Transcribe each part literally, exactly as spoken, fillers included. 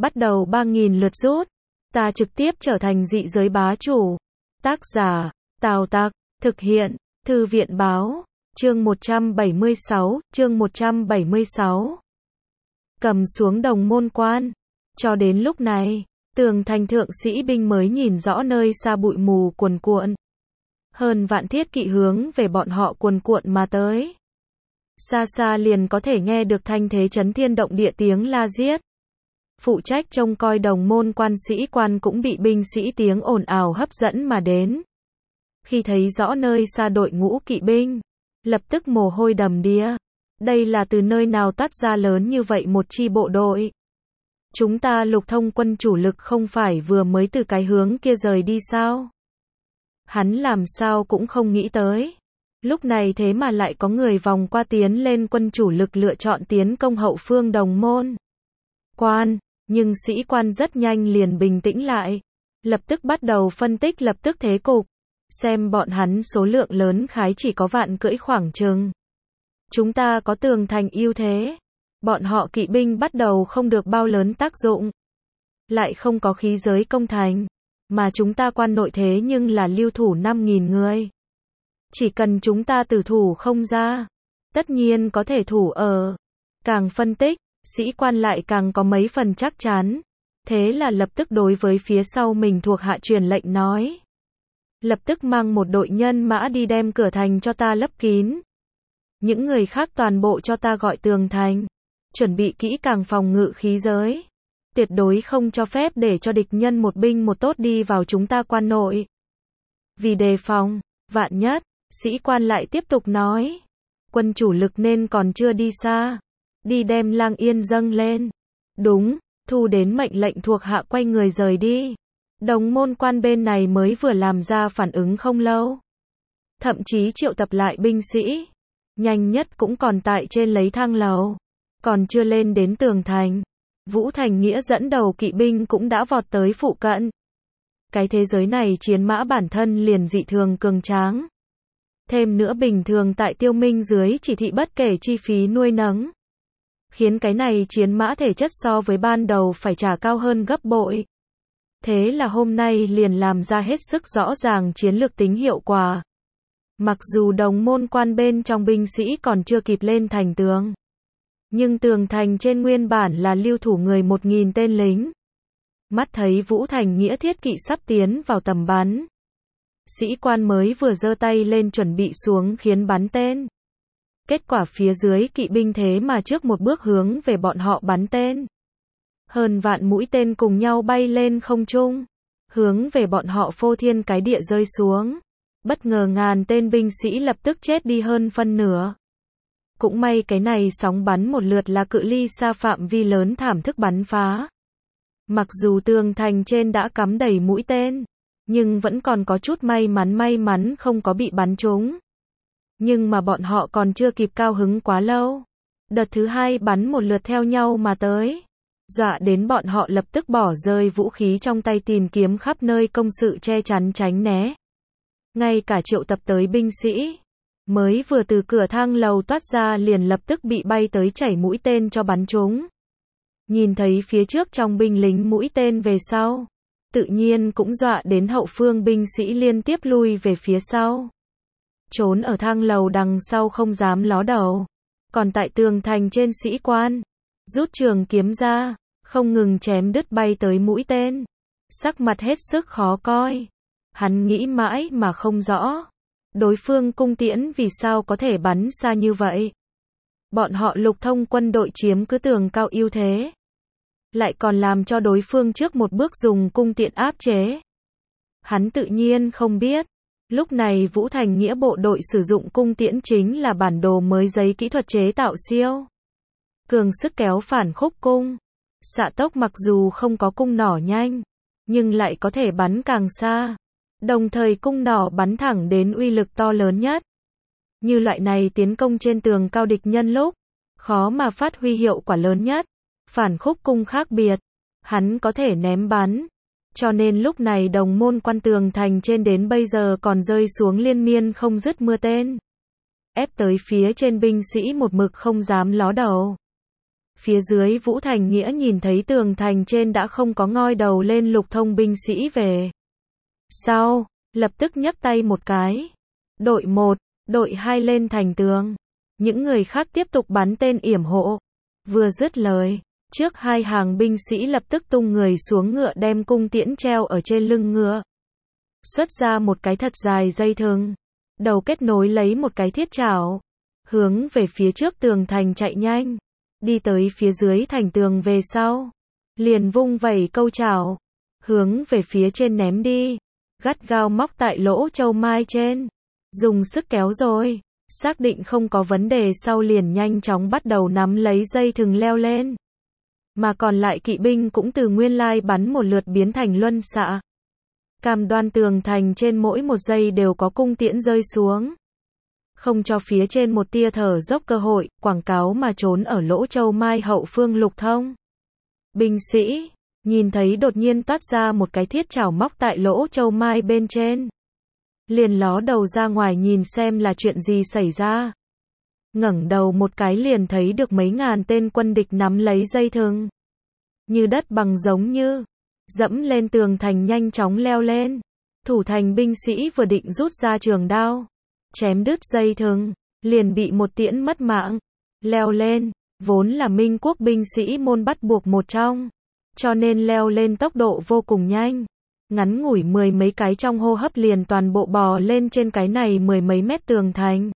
bắt đầu ba nghìn lượt rút. Ta trực tiếp trở thành dị giới bá chủ. Tác giả, Tào Tặc, thực hiện, Thư viện báo, chương một trăm bảy mươi sáu, chương một trăm bảy mươi sáu. Cầm xuống Đồng Môn Quan. Cho đến lúc này, tường thành thượng sĩ binh mới nhìn rõ nơi xa bụi mù cuồn cuộn. Hơn vạn thiết kỵ hướng về bọn họ cuồn cuộn mà tới. Xa xa liền có thể nghe được thanh thế chấn thiên động địa tiếng la giết. Phụ trách trông coi Đồng Môn Quan sĩ quan cũng bị binh sĩ tiếng ồn ào hấp dẫn mà đến. Khi thấy rõ nơi xa đội ngũ kỵ binh, lập tức mồ hôi đầm đìa. Đây là từ nơi nào toát ra lớn như vậy một chi bộ đội? Chúng ta Lục Thông quân chủ lực không phải vừa mới từ cái hướng kia rời đi sao? Hắn làm sao cũng không nghĩ tới. Lúc này thế mà lại có người vòng qua tiến lên quân chủ lực lựa chọn tiến công hậu phương Đồng Môn Quan, nhưng sĩ quan rất nhanh liền bình tĩnh lại. Lập tức bắt đầu phân tích lập tức thế cục. Xem bọn hắn số lượng lớn khái chỉ có vạn cưỡi khoảng chừng. Chúng ta có tường thành ưu thế. Bọn họ kỵ binh bắt đầu không được bao lớn tác dụng. Lại không có khí giới công thành. Mà chúng ta quan nội thế nhưng là lưu thủ năm nghìn người. Chỉ cần chúng ta tử thủ không ra. Tất nhiên có thể thủ ở. Càng phân tích, sĩ quan lại càng có mấy phần chắc chắn. Thế là lập tức đối với phía sau mình thuộc hạ truyền lệnh nói. Lập tức mang một đội nhân mã đi đem cửa thành cho ta lấp kín. Những người khác toàn bộ cho ta gọi tường thành. Chuẩn bị kỹ càng phòng ngự khí giới. Tuyệt đối không cho phép để cho địch nhân một binh một tốt đi vào chúng ta quan nội. Vì đề phòng, vạn nhất, sĩ quan lại tiếp tục nói. Quân chủ lực nên còn chưa đi xa. Đi đem Lang Yên dâng lên. Đúng, thu đến mệnh lệnh thuộc hạ quay người rời đi. Đồng Môn Quan bên này mới vừa làm ra phản ứng không lâu. Thậm chí triệu tập lại binh sĩ. Nhanh nhất cũng còn tại trên lấy thang lầu. Còn chưa lên đến tường thành. Vũ Thành Nghĩa dẫn đầu kỵ binh cũng đã vọt tới phụ cận. Cái thế giới này chiến mã bản thân liền dị thường cường tráng. Thêm nữa bình thường tại Tiêu Minh dưới chỉ thị bất kể chi phí nuôi nấng. Khiến cái này chiến mã thể chất so với ban đầu phải trả cao hơn gấp bội. Thế là hôm nay liền làm ra hết sức rõ ràng chiến lược tính hiệu quả. Mặc dù Đồng Môn Quan bên trong binh sĩ còn chưa kịp lên thành tường. Nhưng tường thành trên nguyên bản là lưu thủ người một nghìn tên lính. Mắt thấy Vũ Thành Nghĩa thiết kỵ sắp tiến vào tầm bắn. Sĩ quan mới vừa giơ tay lên chuẩn bị xuống khiến bắn tên. Kết quả phía dưới kỵ binh thế mà trước một bước hướng về bọn họ bắn tên. Hơn vạn mũi tên cùng nhau bay lên không trung. Hướng về bọn họ phô thiên cái địa rơi xuống. Bất ngờ ngàn tên binh sĩ lập tức chết đi hơn phân nửa. Cũng may cái này sóng bắn một lượt là cự ly xa phạm vi lớn thảm thức bắn phá. Mặc dù tường thành trên đã cắm đầy mũi tên, nhưng vẫn còn có chút may mắn may mắn không có bị bắn trúng. Nhưng mà bọn họ còn chưa kịp cao hứng quá lâu. Đợt thứ hai bắn một lượt theo nhau mà tới. Dọa đến bọn họ lập tức bỏ rơi vũ khí trong tay tìm kiếm khắp nơi công sự che chắn tránh né. Ngay cả triệu tập tới binh sĩ. Mới vừa từ cửa thang lầu toát ra liền lập tức bị bay tới chảy mũi tên cho bắn trúng. Nhìn thấy phía trước trong binh lính mũi tên về sau. Tự nhiên cũng dọa đến hậu phương binh sĩ liên tiếp lui về phía sau. Trốn ở thang lầu đằng sau không dám ló đầu. Còn tại tường thành trên sĩ quan. Rút trường kiếm ra. Không ngừng chém đứt bay tới mũi tên. Sắc mặt hết sức khó coi. Hắn nghĩ mãi mà không rõ. Đối phương cung tiễn vì sao có thể bắn xa như vậy. Bọn họ Lục Thông quân đội chiếm cứ tường cao ưu thế. Lại còn làm cho đối phương trước một bước dùng cung tiễn áp chế. Hắn tự nhiên không biết. Lúc này Vũ Thành Nghĩa bộ đội sử dụng cung tiễn chính là bản đồ mới giấy kỹ thuật chế tạo siêu. Cường sức kéo phản khúc cung. Xạ tốc mặc dù không có cung nỏ nhanh. Nhưng lại có thể bắn càng xa. Đồng thời cung nỏ bắn thẳng đến uy lực to lớn nhất. Như loại này tiến công trên tường cao địch nhân lúc. Khó mà phát huy hiệu quả lớn nhất. Phản khúc cung khác biệt. Hắn có thể ném bắn. Cho nên lúc này Đồng Môn Quan tường thành trên đến bây giờ còn rơi xuống liên miên không dứt mưa tên. Ép tới phía trên binh sĩ một mực không dám ló đầu. Phía dưới Vũ Thành Nghĩa nhìn thấy tường thành trên đã không có ngoi đầu lên Lục Thông binh sĩ về sau, lập tức nhấc tay một cái. Đội một, đội hai lên thành tường. Những người khác tiếp tục bắn tên yểm hộ. Vừa dứt lời, trước hai hàng binh sĩ lập tức tung người xuống ngựa đem cung tiễn treo ở trên lưng ngựa. Xuất ra một cái thật dài dây thừng, đầu kết nối lấy một cái thiết chảo, hướng về phía trước tường thành chạy nhanh, đi tới phía dưới thành tường về sau, liền vung vẩy câu chảo, hướng về phía trên ném đi, gắt gao móc tại lỗ châu mai trên, dùng sức kéo rồi, xác định không có vấn đề sau liền nhanh chóng bắt đầu nắm lấy dây thừng leo lên. Mà còn lại kỵ binh cũng từ nguyên lai bắn một lượt biến thành luân xạ. Cam đoan tường thành trên mỗi một giây đều có cung tiễn rơi xuống. Không cho phía trên một tia thở dốc cơ hội, quảng cáo mà trốn ở lỗ châu mai hậu phương Lục Thông. Binh sĩ, nhìn thấy đột nhiên toát ra một cái thiết chảo móc tại lỗ châu mai bên trên. Liền ló đầu ra ngoài nhìn xem là chuyện gì xảy ra. Ngẩng đầu một cái liền thấy được mấy ngàn tên quân địch nắm lấy dây thừng. Như đất bằng giống như, dẫm lên tường thành nhanh chóng leo lên. Thủ thành binh sĩ vừa định rút ra trường đao, chém đứt dây thừng, liền bị một tiễn mất mạng. Leo lên, vốn là Minh quốc binh sĩ môn bắt buộc một trong, cho nên leo lên tốc độ vô cùng nhanh. Ngắn ngủi mười mấy cái trong hô hấp liền toàn bộ bò lên trên cái này mười mấy mét tường thành.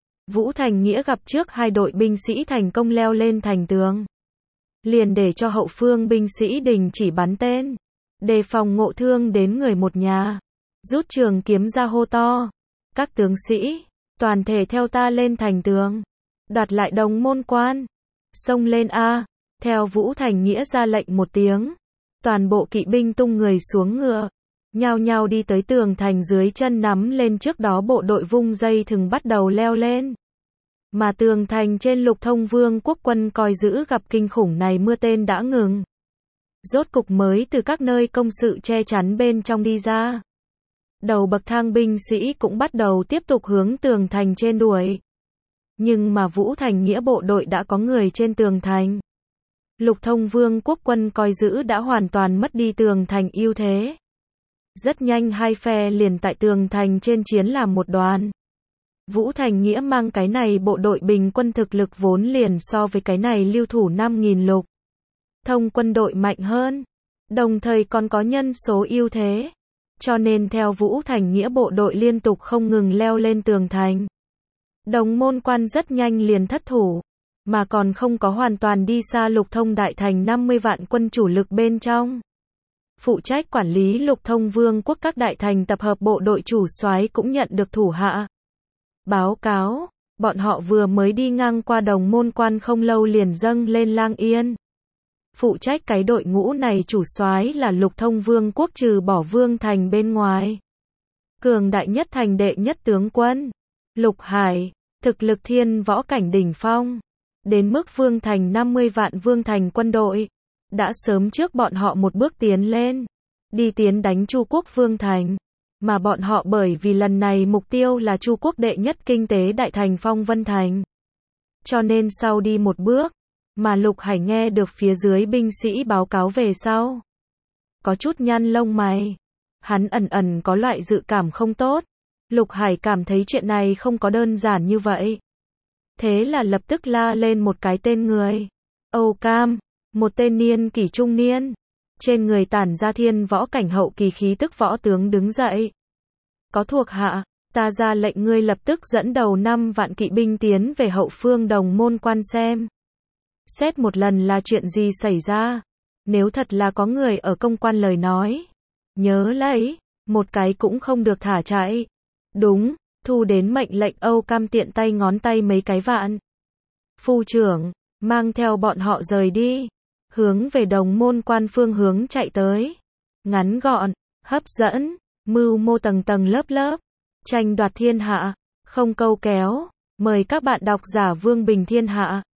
Vũ Thành Nghĩa gặp trước hai đội binh sĩ thành công leo lên thành tường, liền để cho hậu phương binh sĩ đình chỉ bắn tên, đề phòng ngộ thương đến người một nhà. Rút trường kiếm ra hô to, các tướng sĩ, toàn thể theo ta lên thành tường, đoạt lại Đồng Môn Quan, xông lên a. Theo Vũ Thành Nghĩa ra lệnh một tiếng, toàn bộ kỵ binh tung người xuống ngựa, nhao nhao đi tới tường thành dưới chân nắm lên trước đó bộ đội vung dây thừng bắt đầu leo lên. Mà tường thành trên Lục Thông Vương quốc quân coi giữ gặp kinh khủng này mưa tên đã ngừng. Rốt cục mới từ các nơi công sự che chắn bên trong đi ra. Đầu bậc thang binh sĩ cũng bắt đầu tiếp tục hướng tường thành trên đuổi. Nhưng mà Vũ Thành Nghĩa bộ đội đã có người trên tường thành. Lục Thông Vương quốc quân coi giữ đã hoàn toàn mất đi tường thành ưu thế. Rất nhanh hai phe liền tại tường thành trên chiến làm một đoàn. Vũ Thành Nghĩa mang cái này bộ đội bình quân thực lực vốn liền so với cái này lưu thủ năm nghìn Lục Thông quân đội mạnh hơn, đồng thời còn có nhân số ưu thế. Cho nên theo Vũ Thành Nghĩa bộ đội liên tục không ngừng leo lên tường thành. Đồng Môn Quan rất nhanh liền thất thủ, mà còn không có hoàn toàn đi xa Lục Thông đại thành năm mươi vạn quân chủ lực bên trong. Phụ trách quản lý Lục Thông Vương quốc các đại thành tập hợp bộ đội chủ soái cũng nhận được thủ hạ báo cáo, bọn họ vừa mới đi ngang qua Đồng Môn Quan không lâu liền dâng lên Lang Yên. Phụ trách cái đội ngũ này chủ soái là Lục Thông Vương quốc trừ bỏ Vương Thành bên ngoài. Cường đại nhất thành đệ nhất tướng quân, Lục Hải, thực lực thiên võ cảnh đỉnh phong. Đến mức Vương Thành năm mươi vạn Vương Thành quân đội, đã sớm trước bọn họ một bước tiến lên, đi tiến đánh Chu quốc Vương Thành. Mà bọn họ bởi vì lần này mục tiêu là Chu quốc đệ nhất kinh tế đại thành Phong Vân Thành. Cho nên sau đi một bước, mà Lục Hải nghe được phía dưới binh sĩ báo cáo về sau. Có chút nhăn lông mày. Hắn ẩn ẩn có loại dự cảm không tốt. Lục Hải cảm thấy chuyện này không có đơn giản như vậy. Thế là lập tức la lên một cái tên người. Âu Cam, một tên niên kỷ trung niên. Trên người tản ra thiên võ cảnh hậu kỳ khí tức võ tướng đứng dậy. Có thuộc hạ, ta ra lệnh ngươi lập tức dẫn đầu năm vạn kỵ binh tiến về hậu phương Đồng Môn Quan xem. Xét một lần là chuyện gì xảy ra. Nếu thật là có người ở công quan lời nói, nhớ lấy, một cái cũng không được thả chạy. Đúng, thu đến mệnh lệnh Âu Cam tiện tay ngón tay mấy cái vạn. Phu trưởng, mang theo bọn họ rời đi. Hướng về Đồng Môn Quan phương hướng chạy tới. Ngắn gọn, hấp dẫn, mưu mô tầng tầng lớp lớp. Tranh đoạt thiên hạ, không câu kéo. Mời các bạn đọc giả Vương Bình Thiên Hạ.